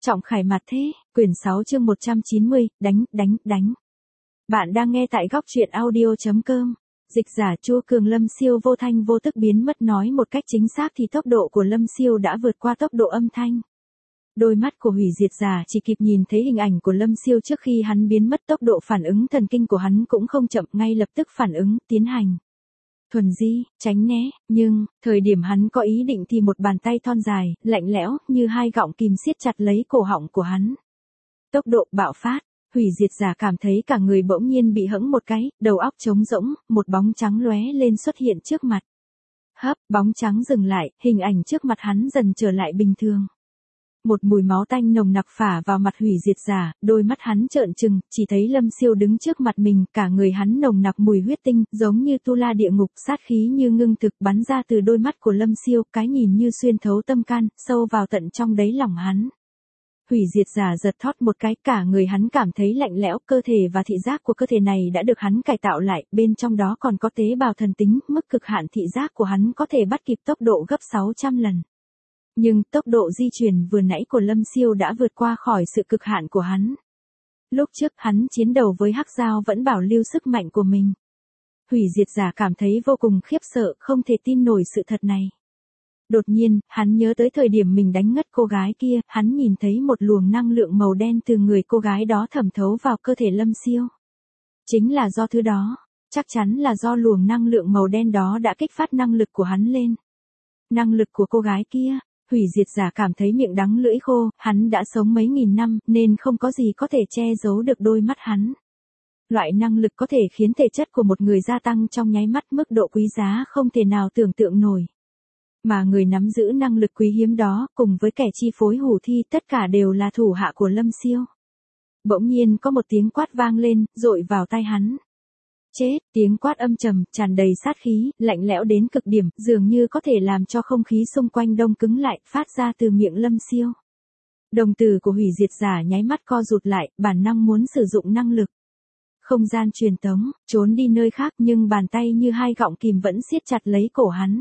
Trọng Khải Mặt Thế, quyển 6 chương 190, đánh. Bạn đang nghe tại góc truyện audio.com. Dịch giả Chu Cường. Lâm Siêu vô thanh vô tức biến mất. Nói một cách chính xác thì tốc độ của Lâm Siêu đã vượt qua tốc độ âm thanh. Đôi mắt của hủy diệt giả chỉ kịp nhìn thấy hình ảnh của Lâm Siêu trước khi hắn biến mất. Tốc độ phản ứng thần kinh của hắn cũng không chậm, ngay lập tức phản ứng, tiến hành thuần di, tránh né, nhưng, thời điểm hắn có ý định thì một bàn tay thon dài, lạnh lẽo, như hai gọng kìm siết chặt lấy cổ họng của hắn. Tốc độ bạo phát, hủy diệt giả cảm thấy cả người bỗng nhiên bị hẫng một cái, đầu óc trống rỗng, một bóng trắng lóe lên xuất hiện trước mặt. Hấp, bóng trắng dừng lại, hình ảnh trước mặt hắn dần trở lại bình thường. Một mùi máu tanh nồng nặc phả vào mặt hủy diệt giả, đôi mắt hắn trợn trừng, chỉ thấy Lâm Siêu đứng trước mặt mình, cả người hắn nồng nặc mùi huyết tinh, giống như tu la địa ngục, sát khí như ngưng thực bắn ra từ đôi mắt của Lâm Siêu, cái nhìn như xuyên thấu tâm can, sâu vào tận trong đáy lòng hắn. Hủy diệt giả giật thót một cái, cả người hắn cảm thấy lạnh lẽo, cơ thể và thị giác của cơ thể này đã được hắn cải tạo lại, bên trong đó còn có tế bào thần tính, mức cực hạn thị giác của hắn có thể bắt kịp tốc độ gấp 600 lần. Nhưng tốc độ di chuyển vừa nãy của Lâm Siêu đã vượt qua khỏi sự cực hạn của hắn. Lúc trước hắn chiến đấu với Hắc Dao vẫn bảo lưu sức mạnh của mình. Hủy diệt giả cảm thấy vô cùng khiếp sợ, không thể tin nổi sự thật này. Đột nhiên, hắn nhớ tới thời điểm mình đánh ngất cô gái kia, hắn nhìn thấy một luồng năng lượng màu đen từ người cô gái đó thẩm thấu vào cơ thể Lâm Siêu. Chính là do thứ đó, chắc chắn là do luồng năng lượng màu đen đó đã kích phát năng lực của hắn lên. Năng lực của cô gái kia. Hủy diệt giả cảm thấy miệng đắng lưỡi khô, hắn đã sống mấy nghìn năm, nên không có gì có thể che giấu được đôi mắt hắn. Loại năng lực có thể khiến thể chất của một người gia tăng trong nháy mắt, mức độ quý giá không thể nào tưởng tượng nổi. Mà người nắm giữ năng lực quý hiếm đó, cùng với kẻ chi phối Hủ Thi, tất cả đều là thủ hạ của Lâm Siêu. Bỗng nhiên có một tiếng quát vang lên, dội vào tai hắn. Chết, tiếng quát âm trầm, tràn đầy sát khí, lạnh lẽo đến cực điểm, dường như có thể làm cho không khí xung quanh đông cứng lại, phát ra từ miệng Lâm Siêu. Đồng tử của hủy diệt giả nháy mắt co rụt lại, bản năng muốn sử dụng năng lực không gian truyền tống, trốn đi nơi khác, nhưng bàn tay như hai gọng kìm vẫn siết chặt lấy cổ hắn.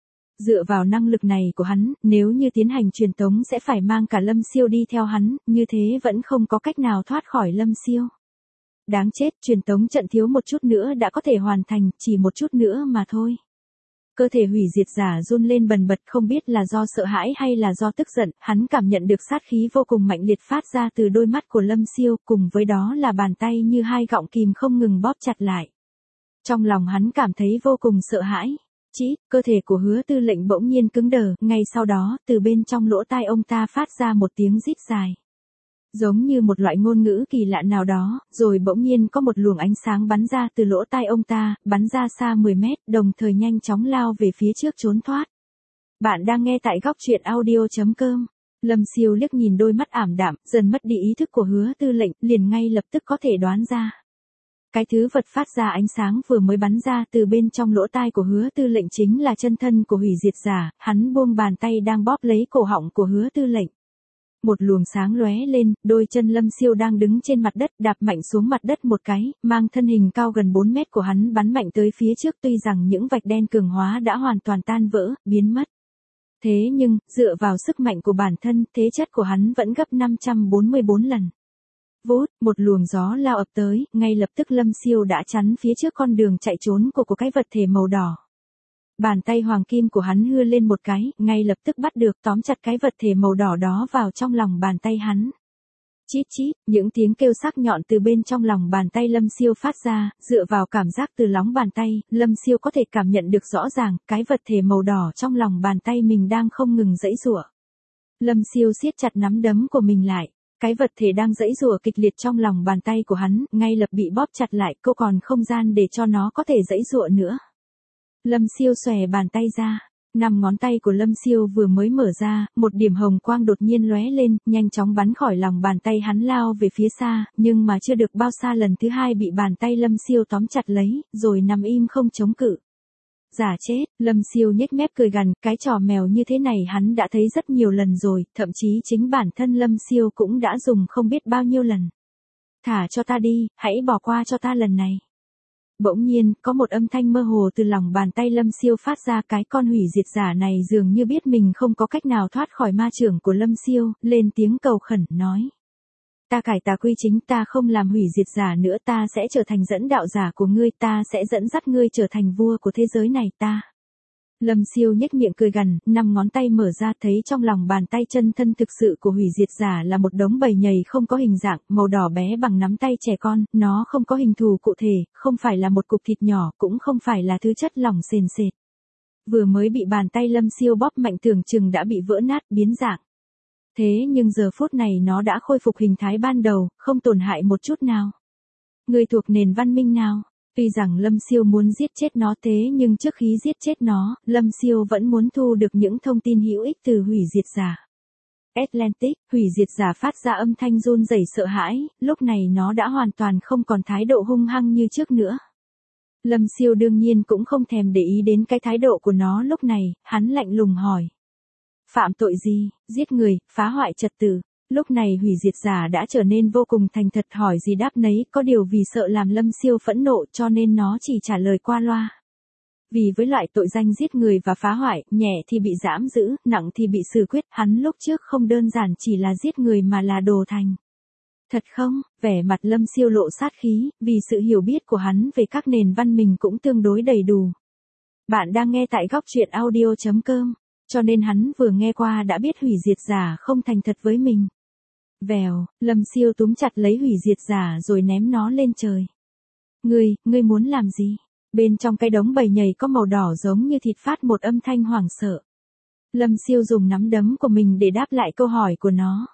Dựa vào năng lực này của hắn, nếu như tiến hành truyền tống sẽ phải mang cả Lâm Siêu đi theo hắn, như thế vẫn không có cách nào thoát khỏi Lâm Siêu. Đáng chết, truyền tống trận thiếu một chút nữa đã có thể hoàn thành, chỉ một chút nữa mà thôi. Cơ thể hủy diệt giả run lên bần bật, không biết là do sợ hãi hay là do tức giận, hắn cảm nhận được sát khí vô cùng mạnh liệt phát ra từ đôi mắt của Lâm Siêu, cùng với đó là bàn tay như hai gọng kìm không ngừng bóp chặt lại. Trong lòng hắn cảm thấy vô cùng sợ hãi. Cơ thể của Hứa Tư Lệnh bỗng nhiên cứng đờ, ngay sau đó, từ bên trong lỗ tai ông ta phát ra một tiếng rít dài. Giống như một loại ngôn ngữ kỳ lạ nào đó, rồi bỗng nhiên có một luồng ánh sáng bắn ra từ lỗ tai ông ta, bắn ra xa 10 mét, đồng thời nhanh chóng lao về phía trước trốn thoát. Bạn đang nghe tại góc truyện audio.com. Lâm Siêu liếc nhìn đôi mắt ảm đạm, dần mất đi ý thức của Hứa Tư Lệnh, liền ngay lập tức có thể đoán ra. Cái thứ vật phát ra ánh sáng vừa mới bắn ra từ bên trong lỗ tai của Hứa Tư Lệnh chính là chân thân của hủy diệt giả, hắn buông bàn tay đang bóp lấy cổ họng của Hứa Tư Lệnh. Một luồng sáng lóe lên, đôi chân Lâm Siêu đang đứng trên mặt đất đạp mạnh xuống mặt đất một cái, mang thân hình cao gần 4 mét của hắn bắn mạnh tới phía trước, tuy rằng những vạch đen cường hóa đã hoàn toàn tan vỡ, biến mất. Thế nhưng, dựa vào sức mạnh của bản thân, thế chất của hắn vẫn gấp 544 lần. Vút, một luồng gió lao ập tới, ngay lập tức Lâm Siêu đã chắn phía trước con đường chạy trốn của cái vật thể màu đỏ. Bàn tay hoàng kim của hắn hưa lên một cái, ngay lập tức bắt được, tóm chặt cái vật thể màu đỏ đó vào trong lòng bàn tay hắn. Chít chít, những tiếng kêu sắc nhọn từ bên trong lòng bàn tay Lâm Siêu phát ra, dựa vào cảm giác từ lóng bàn tay, Lâm Siêu có thể cảm nhận được rõ ràng, cái vật thể màu đỏ trong lòng bàn tay mình đang không ngừng giãy giụa. Lâm Siêu siết chặt nắm đấm của mình lại. Cái vật thể đang giãy giụa kịch liệt trong lòng bàn tay của hắn, ngay lập bị bóp chặt lại, cô còn không gian để cho nó có thể giãy giụa nữa. Lâm Siêu xòe bàn tay ra, 5 ngón tay của Lâm Siêu vừa mới mở ra, một điểm hồng quang đột nhiên lóe lên, nhanh chóng bắn khỏi lòng bàn tay hắn lao về phía xa, nhưng mà chưa được bao xa lần thứ hai bị bàn tay Lâm Siêu tóm chặt lấy, rồi nằm im không chống cự. Giả chết, Lâm Siêu nhếch mép cười gằn, cái trò mèo như thế này hắn đã thấy rất nhiều lần rồi, thậm chí chính bản thân Lâm Siêu cũng đã dùng không biết bao nhiêu lần. Thả cho ta đi, hãy bỏ qua cho ta lần này. Bỗng nhiên, có một âm thanh mơ hồ từ lòng bàn tay Lâm Siêu phát ra, cái con hủy diệt giả này dường như biết mình không có cách nào thoát khỏi ma chưởng của Lâm Siêu, lên tiếng cầu khẩn, nói. Ta cải tà quy chính, ta không làm hủy diệt giả nữa, ta sẽ trở thành dẫn đạo giả của ngươi, ta sẽ dẫn dắt ngươi trở thành vua của thế giới này, ta. Lâm Siêu nhếch miệng cười gằn, 5 ngón tay mở ra, thấy trong lòng bàn tay chân thân thực sự của hủy diệt giả là một đống bầy nhầy không có hình dạng, màu đỏ bé bằng nắm tay trẻ con, nó không có hình thù cụ thể, không phải là một cục thịt nhỏ, cũng không phải là thứ chất lỏng sền sệt. Vừa mới bị bàn tay Lâm Siêu bóp mạnh tưởng chừng đã bị vỡ nát, biến dạng. Thế nhưng giờ phút này nó đã khôi phục hình thái ban đầu, không tổn hại một chút nào. Người thuộc nền văn minh nào? Tuy rằng Lâm Siêu muốn giết chết nó, thế nhưng trước khi giết chết nó, Lâm Siêu vẫn muốn thu được những thông tin hữu ích từ hủy diệt giả. Atlantic, hủy diệt giả phát ra âm thanh run rẩy sợ hãi, lúc này nó đã hoàn toàn không còn thái độ hung hăng như trước nữa. Lâm Siêu đương nhiên cũng không thèm để ý đến cái thái độ của nó lúc này, hắn lạnh lùng hỏi. Phạm tội gì? Giết người, phá hoại trật tự. Lúc này hủy diệt giả đã trở nên vô cùng thành thật, hỏi gì đáp nấy, có điều vì sợ làm Lâm Siêu phẫn nộ cho nên nó chỉ trả lời qua loa. Vì với loại tội danh giết người và phá hoại, nhẹ thì bị giam giữ, nặng thì bị xử quyết, hắn lúc trước không đơn giản chỉ là giết người mà là đồ thành. Thật không? Vẻ mặt Lâm Siêu lộ sát khí, vì sự hiểu biết của hắn về các nền văn minh cũng tương đối đầy đủ. Bạn đang nghe tại góc truyện audio.com. Cho nên hắn vừa nghe qua đã biết hủy diệt giả không thành thật với mình. Vèo, Lâm Siêu túm chặt lấy hủy diệt giả rồi ném nó lên trời. Ngươi muốn làm gì? Bên trong cái đống bầy nhầy có màu đỏ giống như thịt phát một âm thanh hoảng sợ. Lâm Siêu dùng nắm đấm của mình để đáp lại câu hỏi của nó.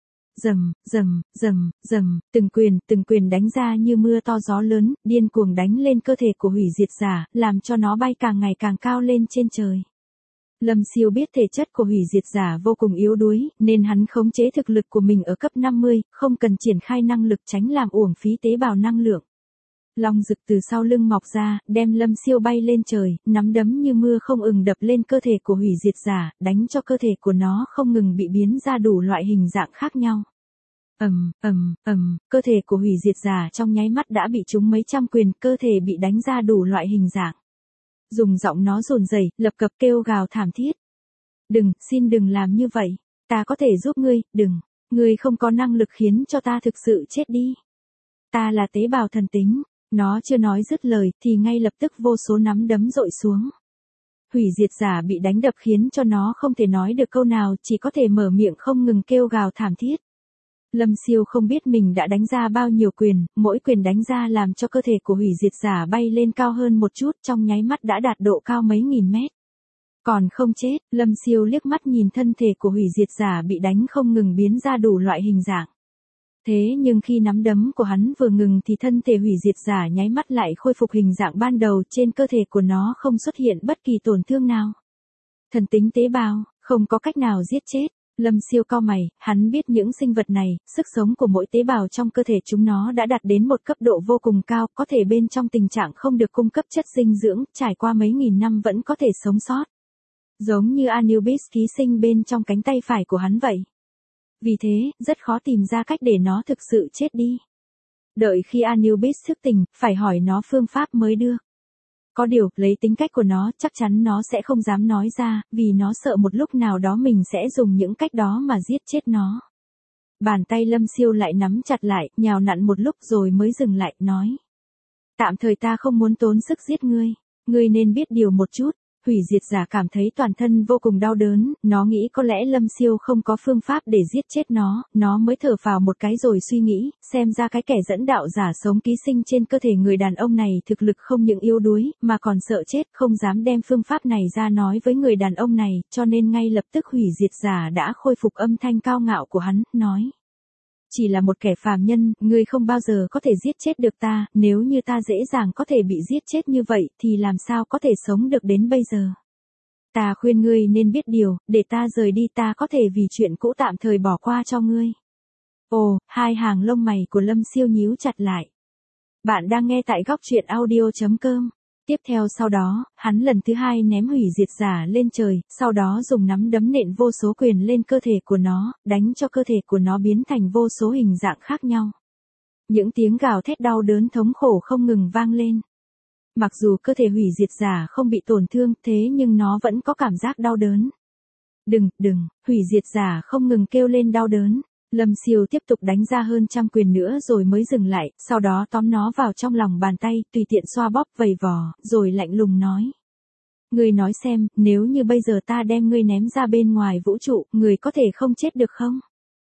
Rầm, rầm, rầm, rầm, từng quyền đánh ra như mưa to gió lớn, điên cuồng đánh lên cơ thể của hủy diệt giả, làm cho nó bay càng ngày càng cao lên trên trời. Lâm Siêu biết thể chất của hủy diệt giả vô cùng yếu đuối, nên hắn khống chế thực lực của mình ở cấp 50, không cần triển khai năng lực tránh làm uổng phí tế bào năng lượng. Long rực từ sau lưng mọc ra, đem Lâm Siêu bay lên trời, nắm đấm như mưa không ngừng đập lên cơ thể của hủy diệt giả, đánh cho cơ thể của nó không ngừng bị biến ra đủ loại hình dạng khác nhau. Cơ thể của hủy diệt giả trong nháy mắt đã bị trúng mấy trăm quyền, cơ thể bị đánh ra đủ loại hình dạng. Dùng giọng nó run rẩy, lập cập kêu gào thảm thiết. Xin đừng làm như vậy, ta có thể giúp ngươi, ngươi không có năng lực khiến cho ta thực sự chết đi. Ta là tế bào thần tính, nó chưa nói dứt lời thì ngay lập tức vô số nắm đấm dội xuống. Hủy diệt giả bị đánh đập khiến cho nó không thể nói được câu nào, chỉ có thể mở miệng không ngừng kêu gào thảm thiết. Lâm Siêu không biết mình đã đánh ra bao nhiêu quyền, mỗi quyền đánh ra làm cho cơ thể của hủy diệt giả bay lên cao hơn một chút, trong nháy mắt đã đạt độ cao mấy nghìn mét. Còn không chết, Lâm Siêu liếc mắt nhìn thân thể của hủy diệt giả bị đánh không ngừng biến ra đủ loại hình dạng. Thế nhưng khi nắm đấm của hắn vừa ngừng thì thân thể hủy diệt giả nháy mắt lại khôi phục hình dạng ban đầu, trên cơ thể của nó không xuất hiện bất kỳ tổn thương nào. Thần tính tế bào, không có cách nào giết chết. Lâm Siêu cau mày, hắn biết những sinh vật này, sức sống của mỗi tế bào trong cơ thể chúng nó đã đạt đến một cấp độ vô cùng cao, có thể bên trong tình trạng không được cung cấp chất dinh dưỡng, trải qua mấy nghìn năm vẫn có thể sống sót. Giống như Anubis ký sinh bên trong cánh tay phải của hắn vậy. Vì thế, rất khó tìm ra cách để nó thực sự chết đi. Đợi khi Anubis thức tỉnh, phải hỏi nó phương pháp mới được. Có điều, lấy tính cách của nó, chắc chắn nó sẽ không dám nói ra, vì nó sợ một lúc nào đó mình sẽ dùng những cách đó mà giết chết nó. Bàn tay Lâm Siêu lại nắm chặt lại, nhào nặn một lúc rồi mới dừng lại, nói. Tạm thời ta không muốn tốn sức giết ngươi nên biết điều một chút. Hủy diệt giả cảm thấy toàn thân vô cùng đau đớn, nó nghĩ có lẽ Lâm Siêu không có phương pháp để giết chết nó mới thở phào một cái rồi suy nghĩ, xem ra cái kẻ dẫn đạo giả sống ký sinh trên cơ thể người đàn ông này thực lực không những yếu đuối, mà còn sợ chết, không dám đem phương pháp này ra nói với người đàn ông này, cho nên ngay lập tức hủy diệt giả đã khôi phục âm thanh cao ngạo của hắn, nói. Chỉ là một kẻ phàm nhân, ngươi không bao giờ có thể giết chết được ta, nếu như ta dễ dàng có thể bị giết chết như vậy, thì làm sao có thể sống được đến bây giờ. Ta khuyên ngươi nên biết điều, để ta rời đi, ta có thể vì chuyện cũ tạm thời bỏ qua cho ngươi. Ồ, hai hàng lông mày của Lâm Siêu nhíu chặt lại. Bạn đang nghe tại góc truyện audio.com. Tiếp theo sau đó, hắn lần thứ hai ném hủy diệt giả lên trời, sau đó dùng nắm đấm nện vô số quyền lên cơ thể của nó, đánh cho cơ thể của nó biến thành vô số hình dạng khác nhau. Những tiếng gào thét đau đớn thống khổ không ngừng vang lên. Mặc dù cơ thể hủy diệt giả không bị tổn thương, thế nhưng nó vẫn có cảm giác đau đớn. Đừng, hủy diệt giả không ngừng kêu lên đau đớn. Lâm Siêu tiếp tục đánh ra hơn 100 quyền nữa rồi mới dừng lại, sau đó tóm nó vào trong lòng bàn tay, tùy tiện xoa bóp vầy vò, rồi lạnh lùng nói. Ngươi nói xem, nếu như bây giờ ta đem ngươi ném ra bên ngoài vũ trụ, ngươi có thể không chết được không?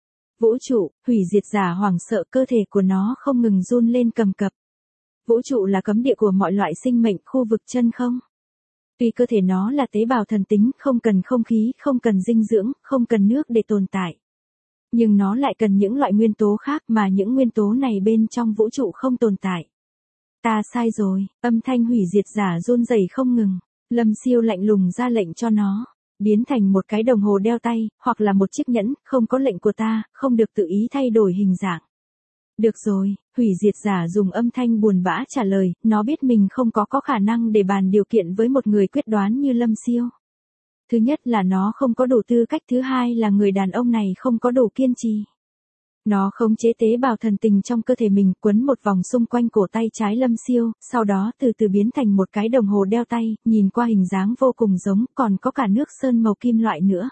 Vũ trụ, hủy diệt giả hoảng sợ, cơ thể của nó không ngừng run lên cầm cập. Vũ trụ là cấm địa của mọi loại sinh mệnh, khu vực chân không. Tuy cơ thể nó là tế bào thần tính, không cần không khí, không cần dinh dưỡng, không cần nước để tồn tại. Nhưng nó lại cần những loại nguyên tố khác mà những nguyên tố này bên trong vũ trụ không tồn tại. Ta sai rồi, âm thanh hủy diệt giả run rẩy không ngừng. Lâm Siêu lạnh lùng ra lệnh cho nó. Biến thành một cái đồng hồ đeo tay, hoặc là một chiếc nhẫn, không có lệnh của ta, không được tự ý thay đổi hình dạng. Được rồi, hủy diệt giả dùng âm thanh buồn bã trả lời, nó biết mình không có khả năng để bàn điều kiện với một người quyết đoán như Lâm Siêu. Thứ nhất là nó không có đủ tư cách, thứ hai là người đàn ông này không có đủ kiên trì. Nó khống chế tế bào thần tình trong cơ thể mình, quấn một vòng xung quanh cổ tay trái Lâm Siêu, sau đó từ từ biến thành một cái đồng hồ đeo tay, nhìn qua hình dáng vô cùng giống, còn có cả nước sơn màu kim loại nữa.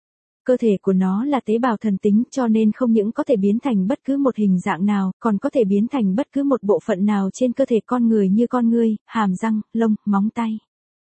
Cơ thể của nó là tế bào thần tính cho nên không những có thể biến thành bất cứ một hình dạng nào, còn có thể biến thành bất cứ một bộ phận nào trên cơ thể con người như con ngươi, hàm răng, lông, móng tay.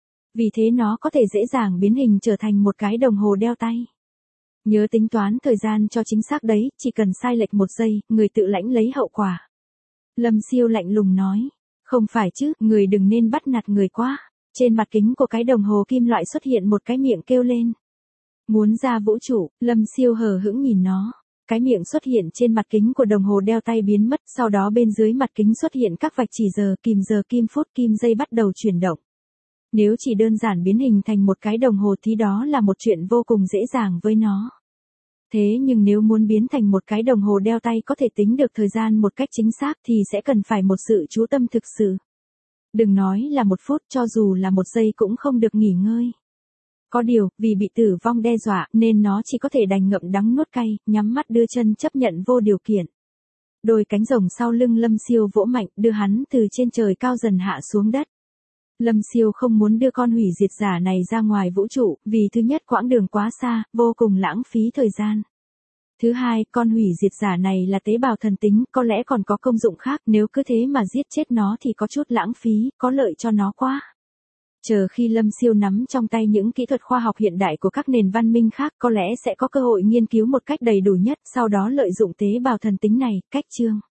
Vì thế nó có thể dễ dàng biến hình trở thành một cái đồng hồ đeo tay. Nhớ tính toán thời gian cho chính xác đấy, chỉ cần sai lệch 1 giây, người tự lãnh lấy hậu quả. Lâm Siêu lạnh lùng nói. Không phải chứ, người đừng nên bắt nạt người quá. Trên mặt kính của cái đồng hồ kim loại xuất hiện một cái miệng kêu lên. Muốn ra vũ trụ, Lâm Siêu hờ hững nhìn nó. Cái miệng xuất hiện trên mặt kính của đồng hồ đeo tay biến mất, sau đó bên dưới mặt kính xuất hiện các vạch chỉ giờ, kim phút, kim giây bắt đầu chuyển động. Nếu chỉ đơn giản biến hình thành một cái đồng hồ thì đó là một chuyện vô cùng dễ dàng với nó. Thế nhưng nếu muốn biến thành một cái đồng hồ đeo tay có thể tính được thời gian một cách chính xác thì sẽ cần phải một sự chú tâm thực sự. Đừng nói là 1 phút, cho dù là 1 giây cũng không được nghỉ ngơi. Có điều, vì bị tử vong đe dọa nên nó chỉ có thể đành ngậm đắng nuốt cay, nhắm mắt đưa chân chấp nhận vô điều kiện. Đôi cánh rồng sau lưng Lâm Siêu vỗ mạnh, đưa hắn từ trên trời cao dần hạ xuống đất. Lâm Siêu không muốn đưa con hủy diệt giả này ra ngoài vũ trụ, vì thứ nhất quãng đường quá xa, vô cùng lãng phí thời gian. Thứ hai, con hủy diệt giả này là tế bào thần tính, có lẽ còn có công dụng khác, nếu cứ thế mà giết chết nó thì có chút lãng phí, có lợi cho nó quá. Chờ khi Lâm Siêu nắm trong tay những kỹ thuật khoa học hiện đại của các nền văn minh khác, có lẽ sẽ có cơ hội nghiên cứu một cách đầy đủ nhất, sau đó lợi dụng tế bào thần tính này, cách chương.